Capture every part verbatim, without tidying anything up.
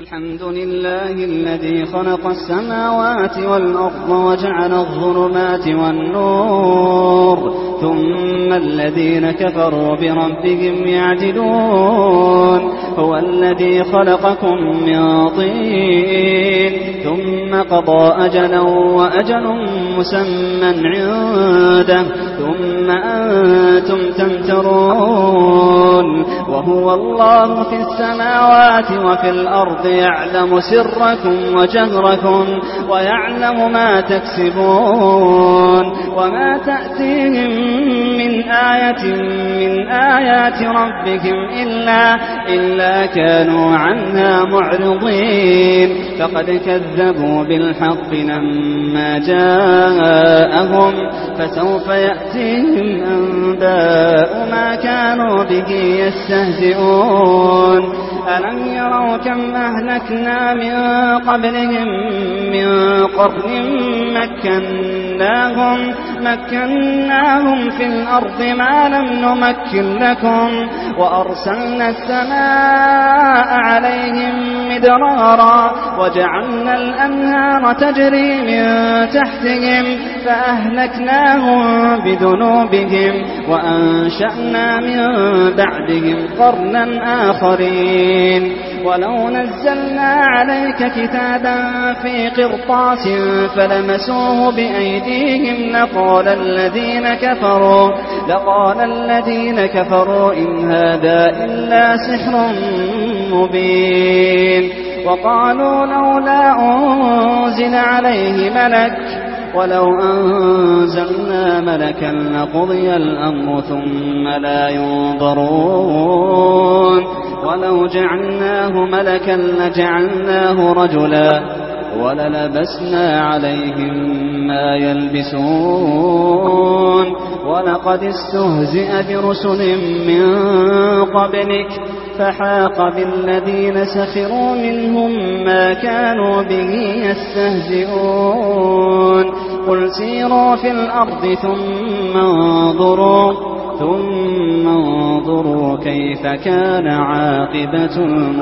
الحمد لله الذي خلق السماوات والأرض وجعل الظلمات والنور ثم الذين كفروا بربهم يعدلون هو الذي خلقكم من طين ثم قضى أجلا وأجل مسمى عنده ثم أنتم تمترون وهو الله في السماوات وفي الأرض يعلم سركم وجهركم ويعلم ما تكسبون وما تأتيهم من آية من آيات ربهم إلا, إلا كانوا عنها معرضين فقد كذبوا بالحق لما جاءهم فسوف يأتيهم أنباء ما كانوا به يستهزئون ألم يروا كم أهلكنا من قبلهم من قرن مكناهم, مكناهم في الأرض ما لم نمكن لكم وأرسلنا السماء عليهم مدرارا وجعلنا الأنهار تجري من تحتهم فأهلكناهم بذنوبهم وأنشأنا من بعدهم قرنا آخرين ولو نزلنا عليك كتابا في قرطاس فلمسوه بأيديهم لقال الذين كفروا لقال الذين كفروا إن هذا إلا سحر مبين وقالوا لولا أنزل عليه ملك ولو أنزلنا ملكا لقضي الأمر ثم لا ينظرون ولو جعلناه ملكا لجعلناه رجلا وللبسنا عليهم ما يلبسون ولقد استهزئ برسل من قبلك فحاق بالذين سخروا منهم ما كانوا به يستهزئون قل سيروا في الأرض ثم انظروا ثم انظروا كيف كان عاقبة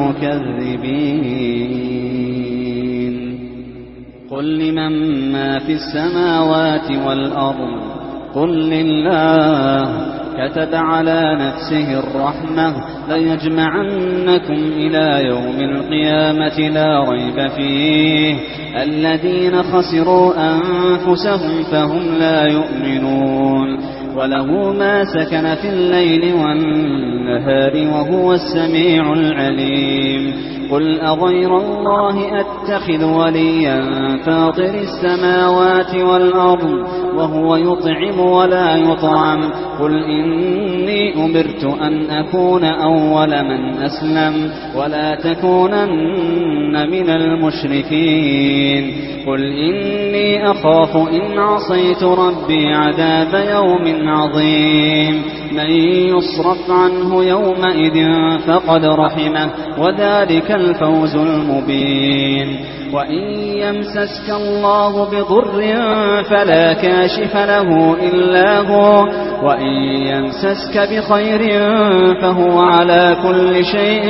المكذبين قل لمن ما في السماوات والأرض قل لله كتب على نفسه الرحمة ليجمعنكم إلى يوم القيامة لا ريب فيه الذين خسروا أنفسهم فهم لا يؤمنون وله ما سكن في الليل والنهار وهو السميع العليم قل أغير الله أتخذ وليا فاطر السماوات والأرض وهو يطعم ولا يطعم قل إني أمرت أن أكون أول من أسلم ولا تكونن من المشركين قل إني أخاف إن عصيت ربي عذاب يوم عظيم من يصرف عنه يومئذ فقد رحمه وذلك الفوز المبين وإن يمسسك الله بضر فلا كاشف له إلا هو وإن يمسسك بخير فهو على كل شيء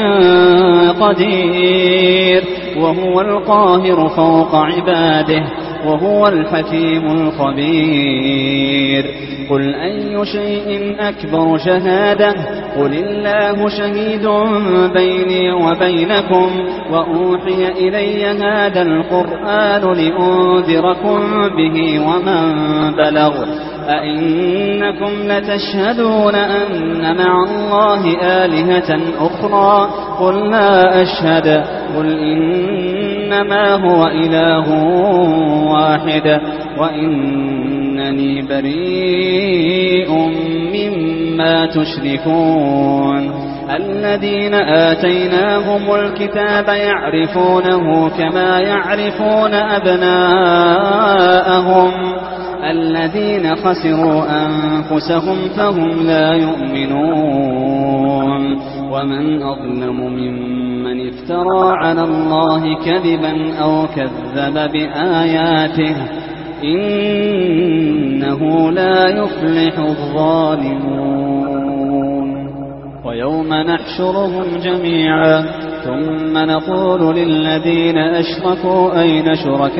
قدير وهو القاهر فوق عباده وهو الحكيم الخبير قل أي شيء أكبر شهادة قل الله شهيد بيني وبينكم وأوحي إلي هذا القرآن لأنذركم به ومن بلغ أئنكم لتشهدون أن مع الله آلهة أخرى قل لا أشهد قل إنما هو إله واحد وإنني بريء مما تشركون الذين آتيناهم الكتاب يعرفونه كما يعرفون أبناءهم الذين خسروا أنفسهم فهم لا يؤمنون ومن أظلم ممن افترى على الله كذبا أو كذب بآياته إنه لا يفلح الظالمون ويوم نحشرهم جميعا ثم نقول للذين أشركوا أين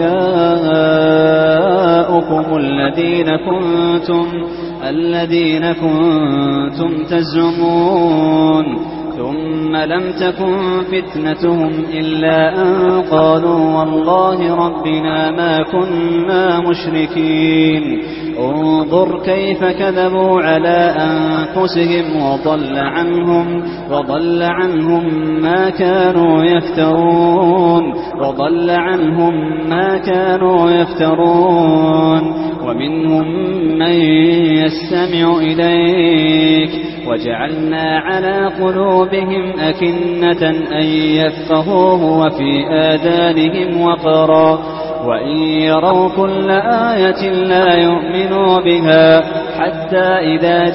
شركاؤكم الذين كنتم الذين كنتم تزعمون ثم لم تكن فتنتهم إلا أن قالوا والله ربنا ما كنا مشركين انظر كيف كذبوا على أنفسهم وضل عنهم وضل عنهم ما كانوا يفترون وضل عنهم ما كانوا يفترون ومنهم من يستمع إليك وجعلنا على قلوبهم أكنة أن يفقهوه وفي آذانهم وقرا وإن يروا كل آية لا يؤمنوا بها حتى إذا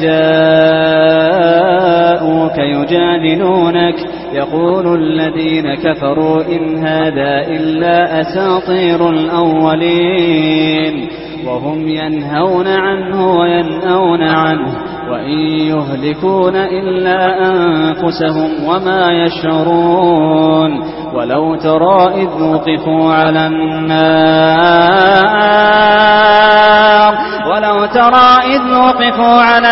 جاءوك يجادلونك يقول الذين كفروا إن هذا إلا أساطير الأولين وهم ينهون عنه وينأون عنه وإن يهلكون إلا أنفسهم وما يشعرون ولو ترى إذ وقفوا على النار ولو ترى إذ وقفوا على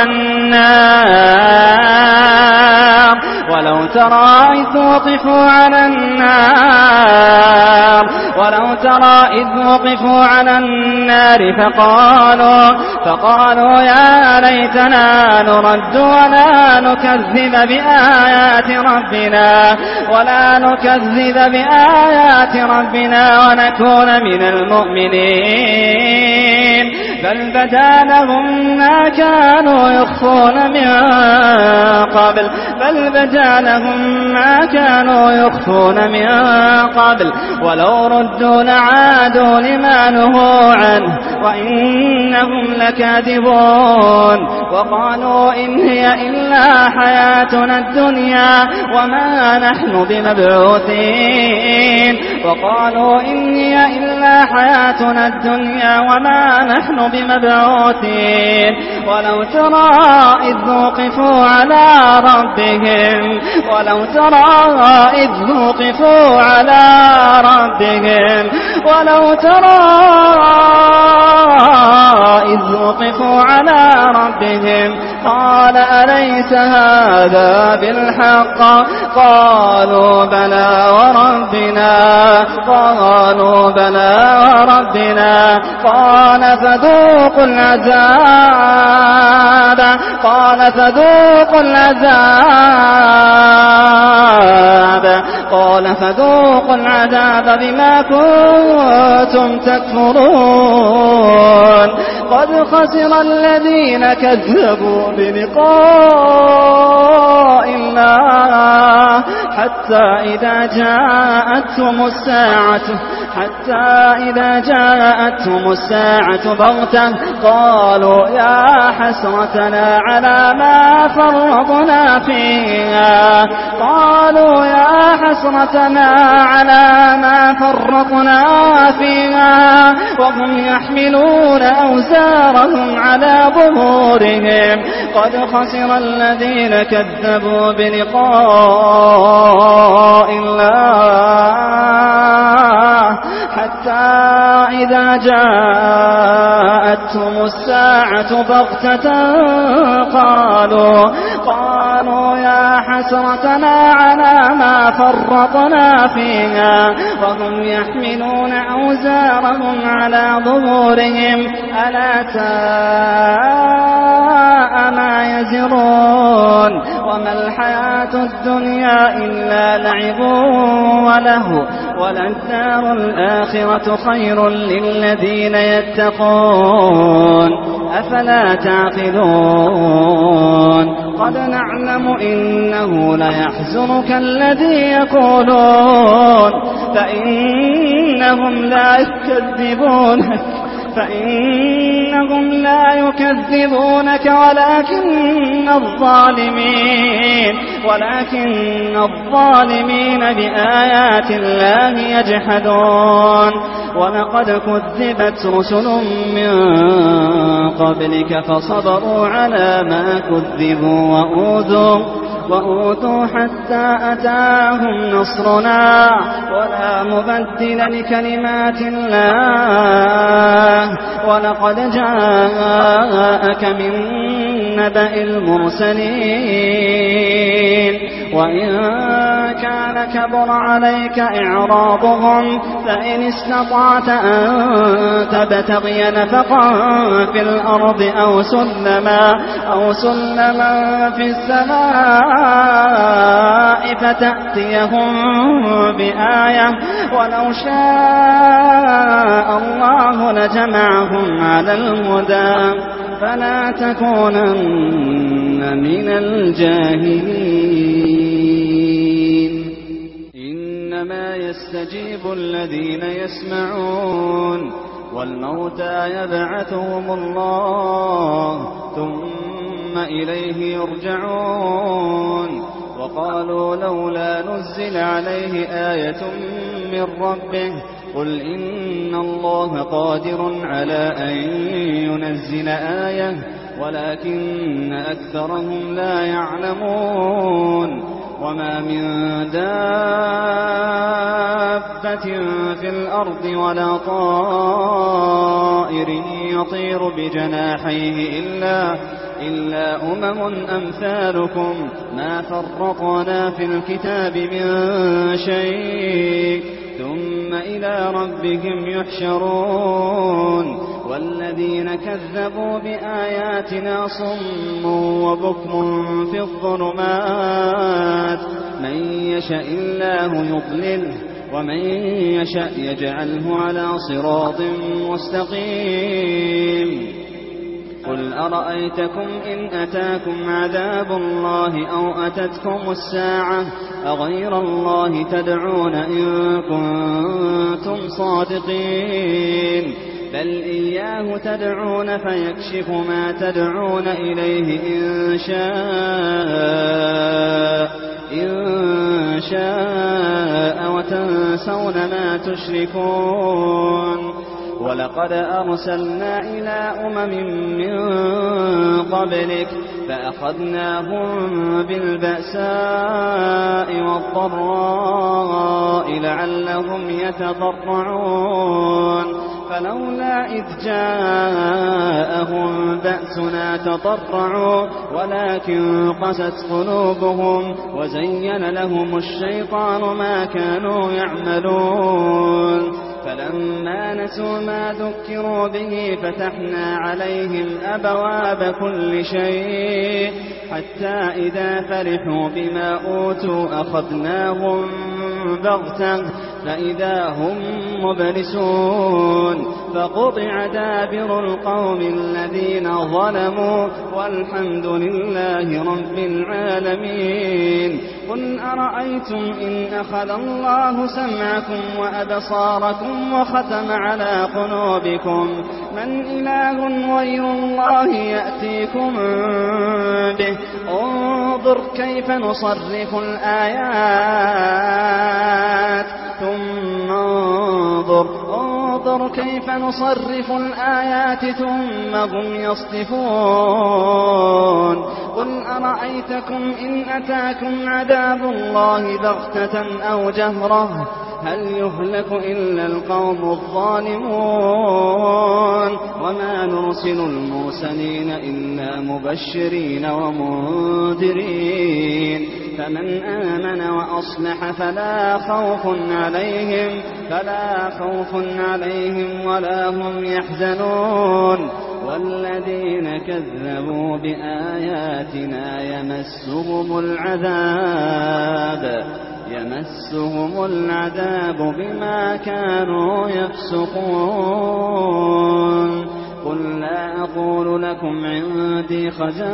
النار ولو ترى إذ وقفوا على النار ولو ترى إذ وقفوا على النار فقالوا فقالوا يا ليتنا نرد ولا نكذب بآيات ربنا ولا نكذب بآيات ربنا ونكون من المؤمنين بل بدا لهم ما كانوا يخفون من قبل بل بدا لهم ما كانوا يخفون من قبل ولو ردوا لعادوا لما نهوا عنه وإنهم لكاذبون وقالوا إن هي إلا حياتنا الدنيا وما نحن بمبعوثين وقالوا إن هي إلا حياتنا الدنيا وما نحن بمبعوثين ولو ترى إذ وقفوا على ربهم ولو ترى إذ وقفوا على ربهم ولو ترى إذ وقفوا على ربهم قال أليس هذا بالحق قالوا بلى وربنا قالوا بلى وربنا قال فذوقوا العذاب قال فذوقوا العذاب قال فذوقوا العذاب بما كنتم تكفرون قد خسر الذين كذبوا بلقاء الله حتى إذا جاءتهم الساعة حتى إذا جاءتهم الساعة بغتة قالوا يا حسرتنا على ما فرطنا فيها قالوا يا حسرتنا على ما فرطنا فيها وهم يحملون أوزارهم على ظهورهم قد خسر الذين كذبوا بلقاء الله حتى إذا جاءتهم الساعة بغتة قالوا قالوا يا حسرتنا على ما فرطنا فيها وهم يحملون أوزارهم على ظهورهم ألا ساء ما يزرون وما الحياة الدنيا إلا لعب ولهو وللدار الآخرة خير للذين يتقون أفلا تعقلون قد نعلم إنه ليحزنك الذي يقولون فإنهم لا يكذبونك فإنهم لا يكذبونك ولكن الظالمين ولكن الظالمين بآيات الله يجحدون ولقد كذبت رسل من قبلك فصبروا على ما كذبوا وأوذوا وأوتوا حتى أتاهم نصرنا ولا مبدل لكلمات الله ولقد جاءك من نبأ المرسلين وإن كان كبر عليك إعراضهم فإن استطعت أن تبتغي نفقا في الأرض أو سلما, أو سلما في السماء فتأتيهم بآية ولو شاء الله لجمعهم على الهدى فلا تكونن من الجاهلين إنما يستجيب الذين يسمعون والموتى يبعثهم الله ثم إليه يرجعون وقالوا لولا نزل عليه آية من ربه قل إن الله قادر على أن ينزل آية ولكن أكثرهم لا يعلمون وما من دابة في الأرض ولا طائر يطير بجناحيه إلا إلا أمم أمثالكم ما فرطنا في الكتاب من شيء ثم إلى ربهم يحشرون والذين كذبوا بآياتنا صم وبكم في الظلمات من يشاء الله يضلله ومن يشاء يجعله على صراط مستقيم قل أرأيتكم إن أتاكم عذاب الله أو أتتكم الساعة أغير الله تدعون إن كنتم صادقين بل إياه تدعون فيكشف ما تدعون إليه إن شاء إن شاء وتنسون ما تشركون ولقد أرسلنا إلى أمم من قبلك فأخذناهم بالبأساء والضراء لعلهم يتضرعون فلولا إذ جاءهم بأسنا تضرعوا ولكن قست قلوبهم وزين لهم الشيطان ما كانوا يعملون فلما نسوا ما ذكروا به فتحنا عليهم أبواب كل شيء حتى إذا فرحوا بما أوتوا أخذناهم بغتة فإذا هم مبلسون فقطع دابر القوم الذين ظلموا والحمد لله رب العالمين قل أرأيتم إن أخذ الله سمعكم وأبصاركم وختم على قلوبكم من إله غير الله يأتيكم به انظر كيف نصرف الآيات ثم انظر انظر كيف نصرف الآيات ثم هم يصدفون قل أرأيتكم إن أتاكم عذاب الله بغتة أو جهرة هل يهلك إلا القوم الظالمون وما نرسل المرسلين إلا مبشرين ومنذرين فمن آمن وأصلح فلا خوف عليهم فلا خوف عليهم ولا هم يحزنون والذين كذبوا بآياتنا يمسهم العذاب يمسهم العذاب بما كانوا يفسقون قل لا أقول لكم عندي خزائن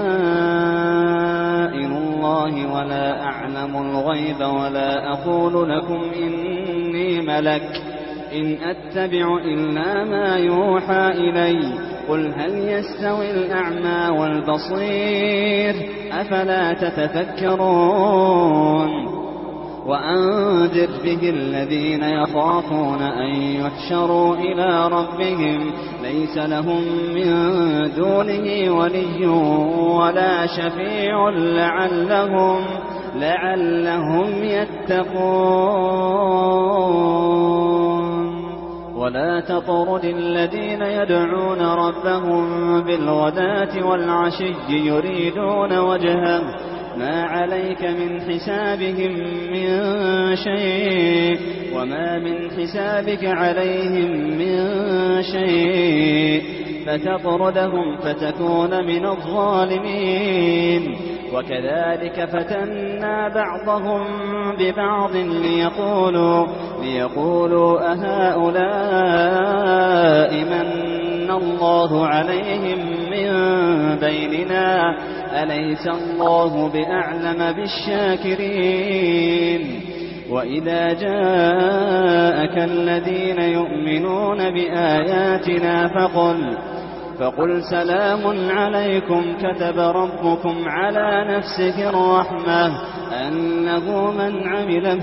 الله ولا أعلم الغيب ولا أقول لكم إني ملك إن أتبع إلا ما يوحى إلي قل هل يستوي الأعمى والبصير أفلا تتفكرون وأنذر به الذين يخافون أن يحشروا إلى ربهم ليس لهم من دونه ولي ولا شفيع لعلهم, لعلهم يتقون. ولا تطرد الذين يدعون ربهم بالغداة والعشي يريدون وجهه ما عليك من حسابهم من شيء وما من حسابك عليهم من شيء فتطردهم فتكون من الظالمين. وكذلك فتنا بعضهم ببعض ليقولوا, ليقولوا أهؤلاء من الله عليهم من بيننا أليس الله بأعلم بالشاكرين. وإذا جاءك الذين يؤمنون بآياتنا فقل, فقل سلام عليكم كتب ربكم على نفسه الرحمة أنه من عمل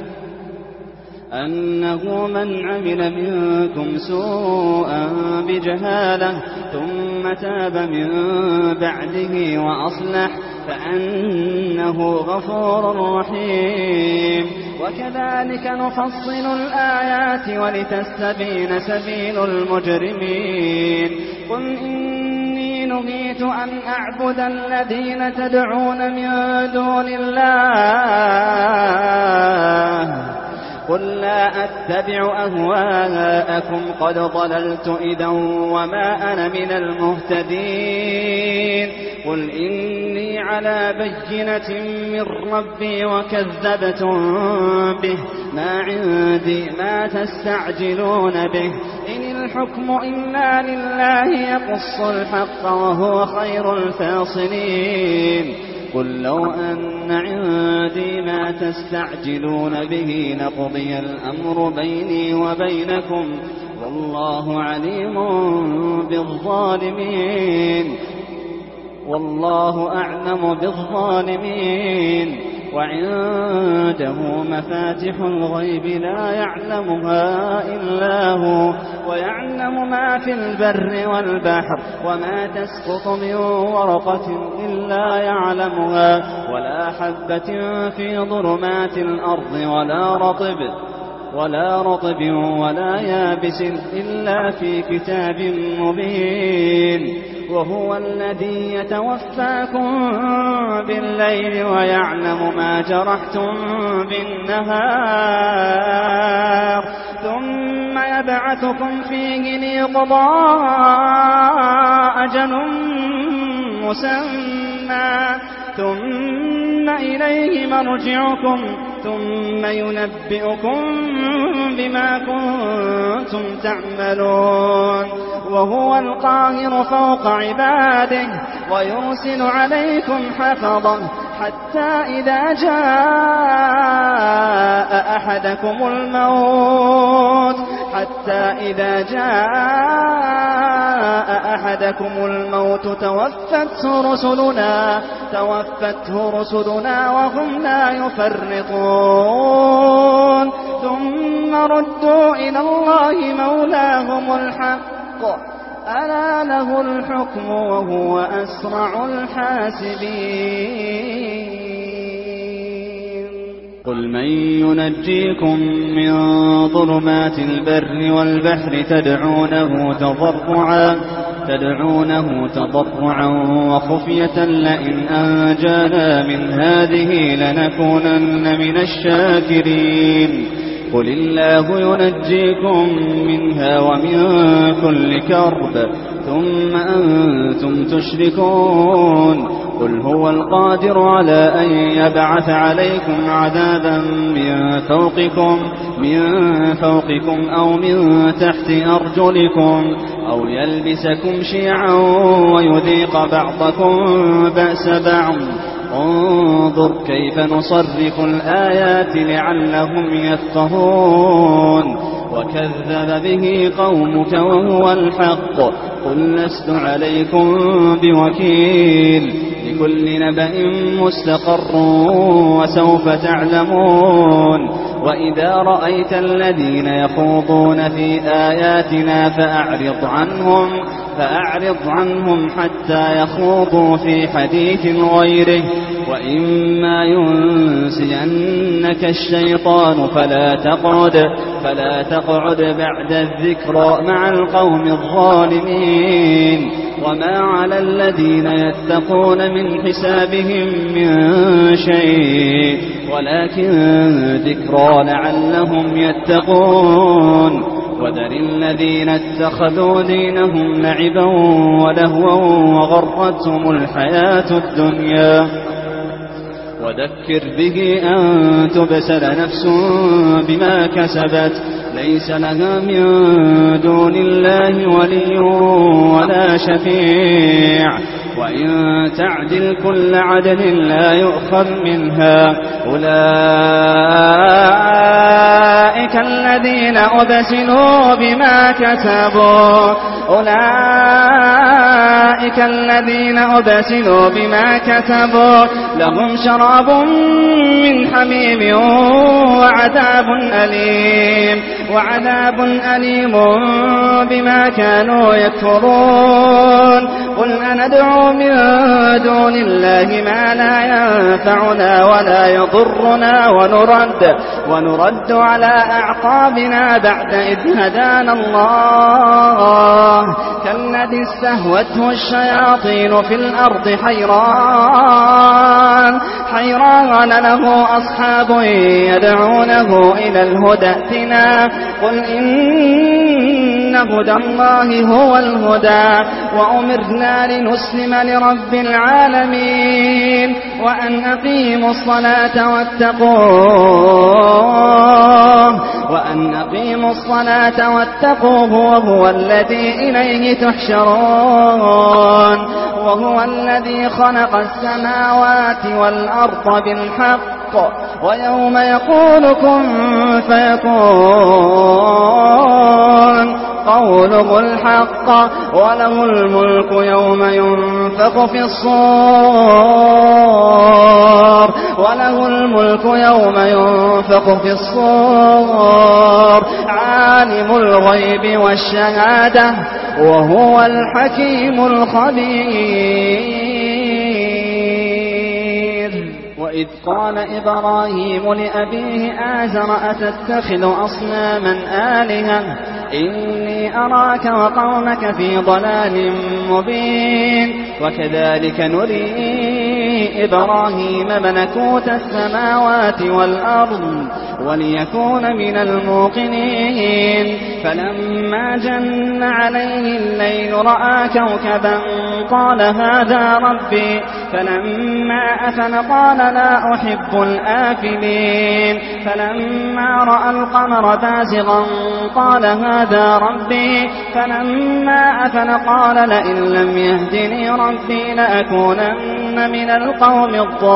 أنه من عمل منكم سوءا بجهالة ثم تاب من بعده وأصلح فأنه غفور رحيم. وكذلك نفصل الآيات ولتستبين سبيل المجرمين. قل إني نهيت أن أعبد الذين تدعون من دون الله قل لا أتبع أهواءكم قد ضللت إذا وما أنا من المهتدين. قل إني على بينة من ربي وكذبتم به ما عندي ما تستعجلون به إن الحكم إلا لله يقص الحق وهو خير الفاصلين. قل لو أن عندي ما تستعجلون به لقضي الأمر بيني وبينكم والله عليم بالظالمين والله أعلم بالظالمين. وعنده مفاتح الغيب لا يعلمها إلا هو ويعلم ما في البر والبحر وما تسقط من ورقة إلا يعلمها ولا حبة في ظلمات الأرض ولا رطب ولا رطب ولا يابس إلا في كتاب مبين. وهو الذي يتوفاكم بالليل ويعلم ما جرحتم بالنهار ثم يبعثكم فيه ليقضى أجل مسمى ثم إليه مرجعكم ثم ينبئكم بما كنتم تعملون. وهو القاهر فوق عباده ويرسل عليكم حفظا حتى إذا جاء أحدكم الموت حتى إذا جاء أحدكم الموت توفته رسلنا توفته رسلنا وهم لا يفرطون ثم ردوا إلى الله مولاهم الحق ألا له الحكم وهو أسرع الحاسبين. قل من ينجيكم من ظلمات البر والبحر تدعونه تضرعا تدعونه تضرعا وخفية لئن أنجانا من هذه لنكونن من الشاكرين. قل الله ينجيكم منها ومن كل كرب ثم أنتم تشركون. قل هو القادر على أن يبعث عليكم عذابا من فوقكم من فوقكم أو من تحت أرجلكم أو يلبسكم شيعا ويذيق بعضكم بأس بعض. انظر كيف نصرف الآيات لعلهم يفقهون. وكذب به قومك وهو الحق قل لست عليكم بوكيل كل نبأ مستقر وسوف تعلمون وإذا رأيت الذين يخوضون في آياتنا فأعرض عنهم فأعرض عنهم حتى يخوضوا في حديث غيره وإما ينسينك الشيطان فلا تقعد فلا تقعد بعد الذكرى مع القوم الظالمين وما على الذين يتقون من حسابهم من شيء ولكن ذكرى لعلهم يتقون وذر الذين اتخذوا دينهم لعبا ولهوا وغرتهم الحياة الدنيا وذكر به أن تبسل نفس بما كسبت ليس لها من دون الله ولي ولا شفيع وإن تعدل كل عدل لا يؤخذ منها أولئك الذين أبسلوا بما كسبوا أولئك الذين أبسلوا بما كسبوا لهم شراب من حميم وعذاب أليم وعذاب أليم بما كانوا يكفرون قل أندعو من دون الله ما لا ينفعنا ولا يضرنا ونرد, ونرد على أعقابنا بعد إذ هدانا الله كالذي استهوته الشياطين في الأرض حيران حيران له أصحاب يدعونه إلى الهدى ائتنا قل إن هدى الله هو الهدى وأمرنا لنسلم لرب العالمين وأن أقيموا الصلاة واتقوه وأن أقيموا الصلاة واتقوه وهو الذي إليه تحشرون وهو الذي خلق السماوات والأرض بالحق ويوم يقول كن فيكون قوله الحق وله الملك يوم ينفخ في الصور وله الملك يوم ينفخ في الصور عالم الغيب والشهادة وهو الحكيم الخبير وإذ قال إبراهيم لأبيه آزر أتتخذ أصناما آلهة إني أراك وقومك في ضلال مبين وكذلك نري إبراهيم ملكوت السماوات والأرض وليكون من الموقنين فلما جن عليه الليل رأى كوكبا قال هذا ربي فلما أفل قال لا أحب الآفلين فلما رأى القمر بازغا قال هذا ربي فلما أفل قال لئن لم يهدني ربي لأكونن من القوم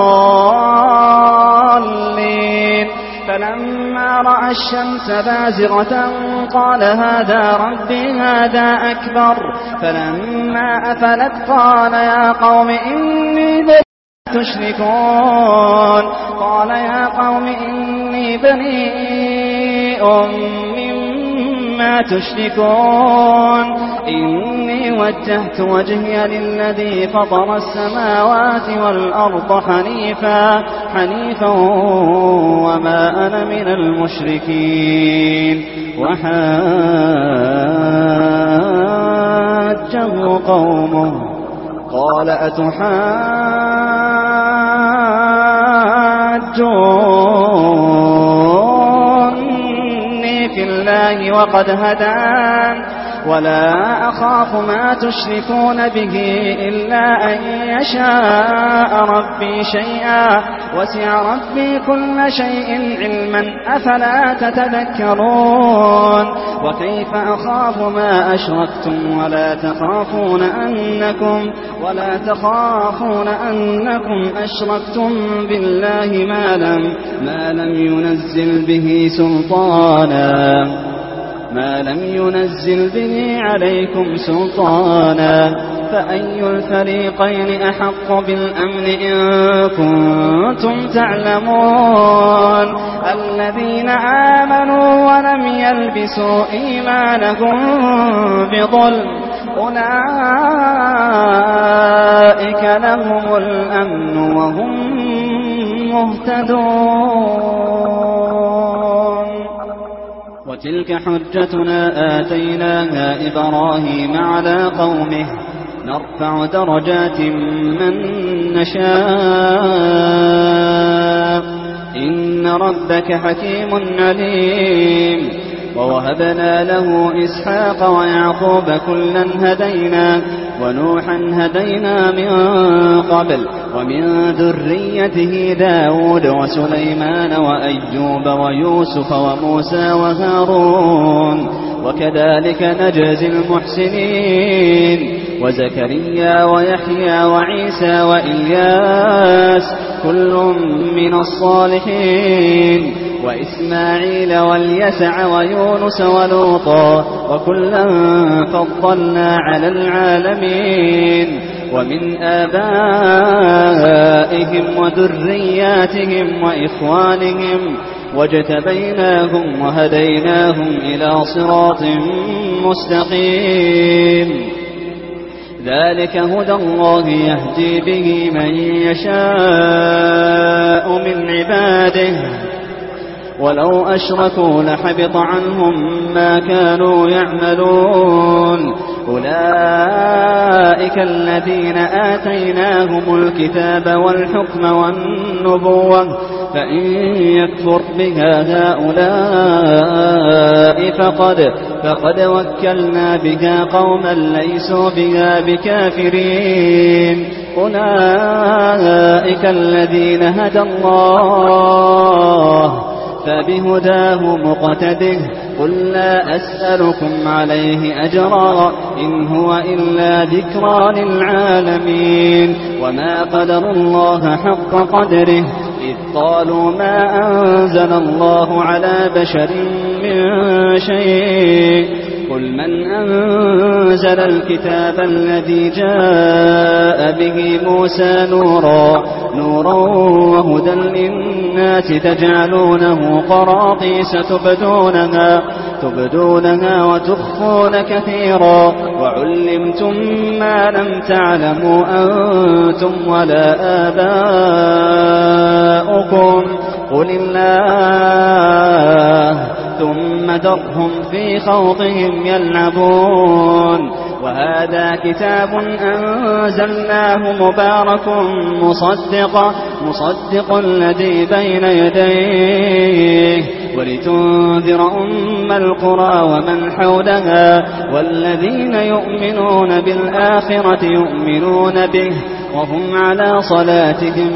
الضالين فلما رأى الشمس بازغة قال هذا ربي هذا أكبر فلما أفلت قال يا قوم إني بريء تشركون قال يا قوم إني بريء مما تشركون إني وجهت وجهي للذي فطر السماوات والأرض حنيفا حنيفا وما أنا من المشركين وحاجه قومه قال أتحاجوني في الله وقد هدان ولا أخاف ما تشركون به إلا أن يشاء ربي شيئا وسع ربي كل شيء علما أفلا تتذكرون وكيف أخاف ما أشركتم ولا تخافون أنكم ولا تخافون أنكم أشركتم بالله ما لم ما لم ينزل به سلطانا ما لم ينزل به عليكم سلطانا فأي الفريقين أحق بالأمن إن كنتم تعلمون الذين آمنوا ولم يلبسوا إيمانهم بظلم أولئك لهم الأمن وهم مهتدون وتلك حجتنا آتيناها إبراهيم على قومه نرفع درجات من نشاء إن ربك حكيم عليم ووهبنا له إسحاق ويعقوب كلا هدينا ونوحا هدينا من قبل ومن ذريته داود وسليمان وأيوب ويوسف وموسى وهارون وكذلك نجزي المحسنين وزكريا ويحيى وعيسى وإلياس كل من الصالحين وإسماعيل واليسع ويونس ولوطا وكلا فضلنا على العالمين ومن آبائهم وذرياتهم وإخوانهم واجتبيناهم وهديناهم إلى صراط مستقيم ذلك هدى الله يهدي به من يشاء من عباده ولو أشركوا لحبط عنهم ما كانوا يعملون أولئك الذين آتيناهم الكتاب والحكم والنبوة فإن يكفر بها هؤلاء فقد, فقد وكلنا بها قوما ليسوا بها بكافرين أولئك الذين هدى الله فبهداه مقتده قل لا أسألكم عليه أجرا إن هو إلا ذكرى للعالمين وما قدروا الله حق قدره إذ قالوا ما أنزل الله على بشر من شيء قل من أنزل الكتاب الذي جاء به موسى نورا نورا وهدى للناس تجعلونه قراطيس تبدونها, تبدونها وتخفون كثيرا وعلمتم ما لم تعلموا أنتم ولا آباؤكم قل الله ثم ذرهم في خوضهم يلعبون وهذا كتاب أنزلناه مبارك مصدق, مصدق الذي بين يديه ولتنذر أم القرى ومن حولها والذين يؤمنون بالآخرة يؤمنون به وهم على صلاتهم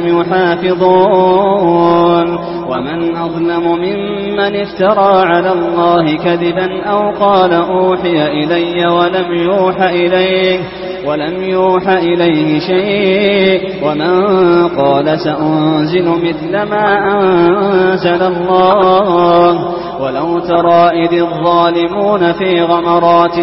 يحافظون ومن أظلم ممن افترى على الله كذبا أو قال أوحي إلي ولم يوحى إليه ولم يوحى إليه شيء ومن قال سأنزل مثل ما أنزل الله ولو ترى إذ الظالمون في غمرات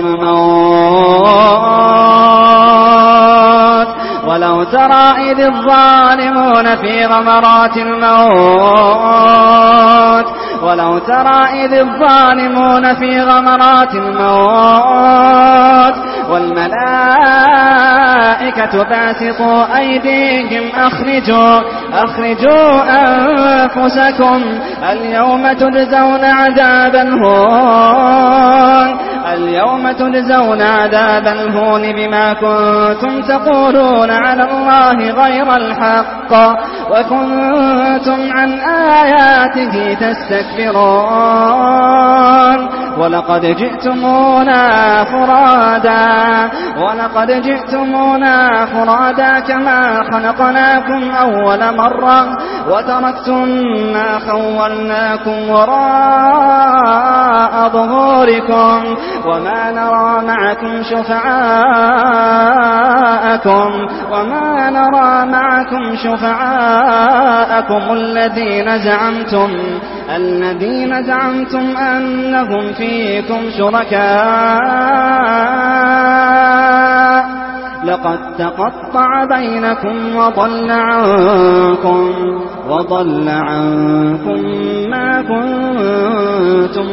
الموت ولو ترى إذ الظالمون في غمرات الموت ولو ترى إذ الظالمون في غمرات الموت والملائكة باسطوا أيديهم أخرجوا, أخرجوا أنفسكم اليوم تجزون عذاب الهون اليوم تجزون عذاب الهون بما كنتم تقولون على الله غير الحق وكنتم عن آياته تستكبرون ولقد جئتمونا فرادا ولقد جئتمونا فرادا كما خلقناكم أول مرة وتركتم ما خولناكم وراء ظهوركم وما نرى معكم شفعاءكم وما نرى معكم شفعاءكم الذين زعمتم الذين زعمتم أنهم فيكم شركاء لقد تقطع بينكم وضل عنكم وضل عنكم ما كنتم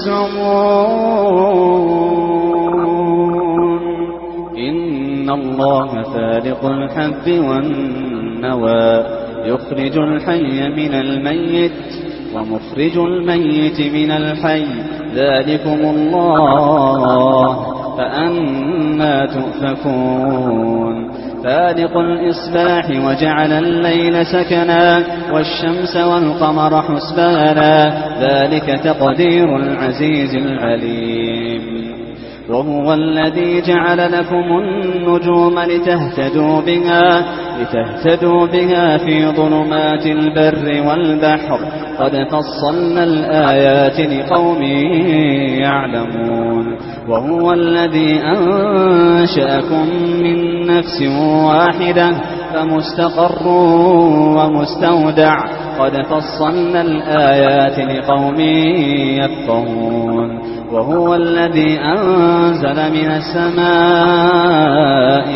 تزعمون إن الله فالق الحب والنوى يخرج الحي من الميت ومخرج الميت من الحي ذلكم الله فأنى تؤفكون فالق الإصباح وجعل الليل سكنا والشمس والقمر حسبانا ذلك تقدير العزيز العليم وهو الذي جعل لكم النجوم لتهتدوا بها لتهتدوا بها في ظلمات البر والبحر قد فصلنا الآيات لقوم يعلمون وهو الذي أنشأكم من نفس واحدة فمستقر ومستودع قد فصلنا الآيات لقوم يفقهون وهو الذي أنزل من السماء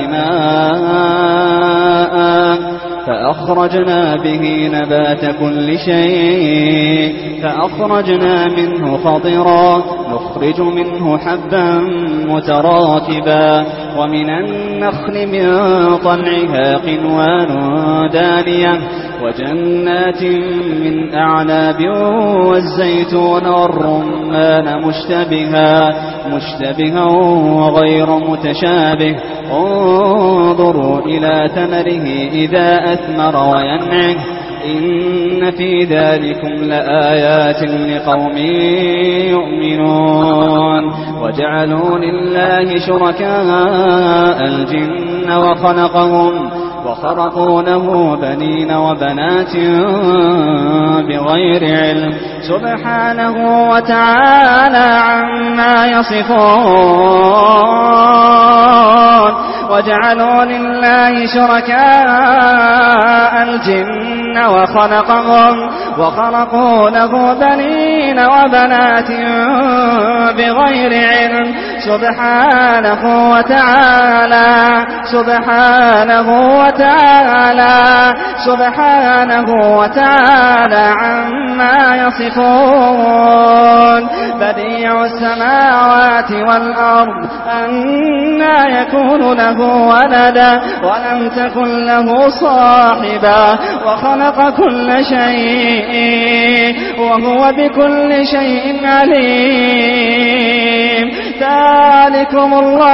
ماء فأخرجنا به نبات كل شيء فأخرجنا منه خضرا نخرج منه حبا متراكبا ومن النخل من طلعها قنوان دانية وجنات من أعناب والزيتون والرمان مشتبها مشتبها وغير متشابه انظروا إلى ثمره إذا أثمر وينعه إن في ذلكم لآيات لقوم يؤمنون وجعلوا لله شركاء الجن وخلقهم وخرقوا له بنين وبنات بغير علم سبحانه وتعالى عما يصفون وجعلوا لله شركاء الجن وخلقهم وخرقوا له بنين وبنات بغير علم سبحانه وتعالى سبحانه وتعالى سبحانه وتعالى عما يصفون بديع السماوات والأرض أنى يكون له ولدا ولم تكن له صاحبا وخلق كل شيء وهو بكل شيء عليم ذلكم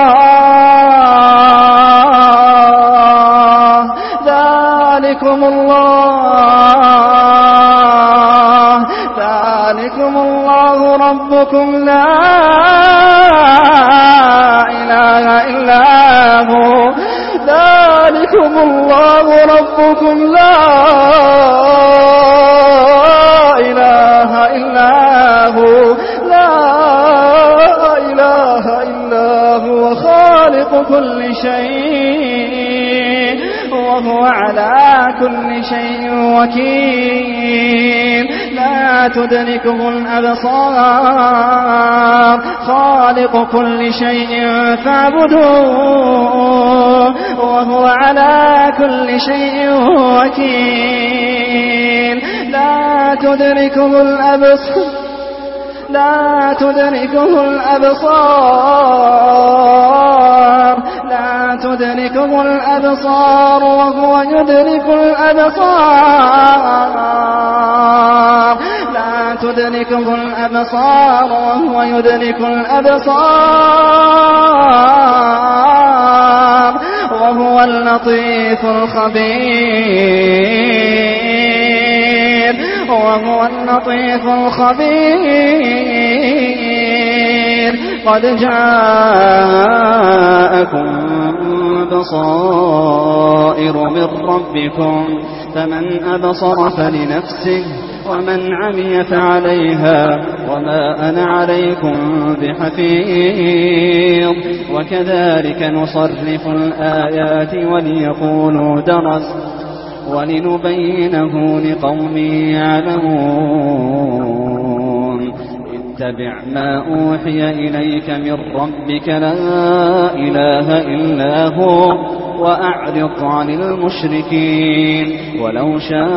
الله ذلكم الله ذلكم الله ربكم لا إله إلا هو ذلكم الله ربكم لا إله إلا هو لا إله إلا هو خالق كل شيء وهو على كل شيء وكيل لا تدركه الأبصار خالق كل شيء فاعبدوه وهو على كل شيء وكيل لا تدركه الأبصار لا تدركه الأبصار لا تدركه الأبصار وهو يدرك الأبصار لا تدركه الأبصار وهو يدرك الأبصار وهو اللطيف الخبير وهو اللطيف الخبير قد جاءكم بصائر من ربكم فمن أبصر فلنفسه ومن عمي فعليها وما أنا عليكم بحفيظ وكذلك نصرف الآيات وليقولوا درس ولنبينه لقوم يعلمون اتبع ما أوحي إليك من ربك لا إله إلا هو وأعرض عن المشركين ولو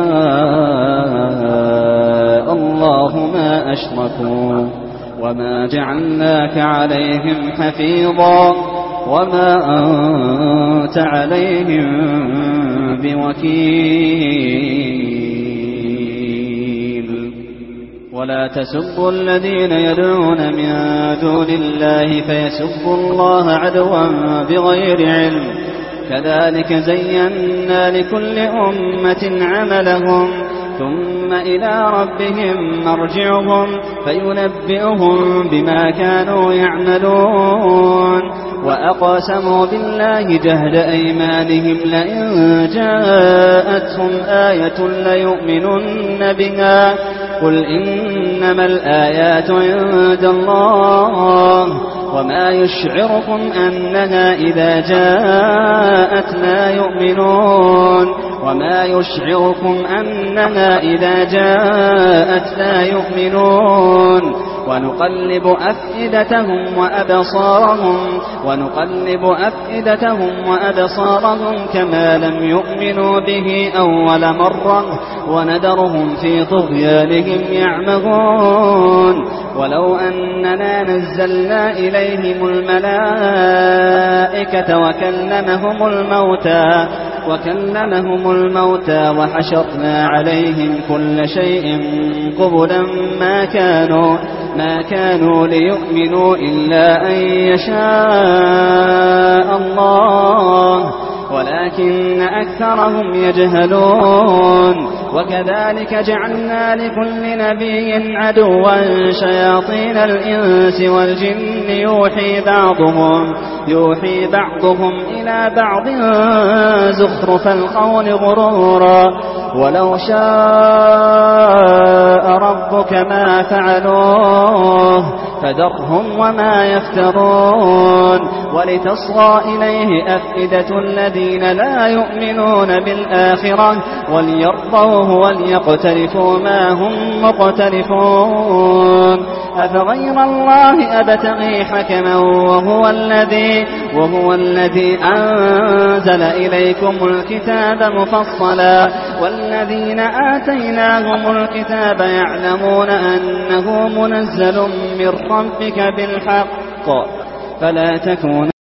شاء الله ما أشركوا وما جعلناك عليهم حفيظا وما أنت عليهم بوكيل ولا تسبوا الذين يدعون من دون الله فيسبوا الله عدوا بغير علم كذلك زينا لكل أمة عملهم ثم إلى ربهم مرجعهم فينبئهم بما كانوا يعملون وأقسموا بالله جهد أيمانهم لئن جاءتهم آية ليؤمنن بها قل إنما الآيات عند الله وما يشعركم أنها إذا جاءت لا يؤمنون وما يشعركم أنها إذا جاءت لا يؤمنون ونقلب أفئدتهم وأبصارهم ونقلب أفئدتهم وأبصارهم كما لم يؤمنوا به أول مرة ونذرهم في طغيانهم يعمهون ولو أننا نزلنا إليهم الملائكة وكلمهم الموتى وكلمهم الموتى وحشرنا عليهم كل شيء قبلا ما كانوا ما كانوا ليؤمنوا إلا أن يشاء الله ولكن أكثرهم يجهلون وكذلك جعلنا لكل نبي عدوا شياطين الإنس والجن يوحي بعضهم يوحي بعضهم إلى بعض زخرف القول غرورا ولو شاء ربك ما فعلوه فذرهم وما يفترون ولتصغى إليه أفئدة الذين لا يؤمنون بالآخرة وليرضوه وليقترفوا ما هم مقترفون أفغير الله أبتغي حكما وهو الذي وهو الذي أنزل إليكم الكتاب مفصلا والذين آتيناهم الكتاب يعلمون أنه منزل من ربك بالحق فلا تكون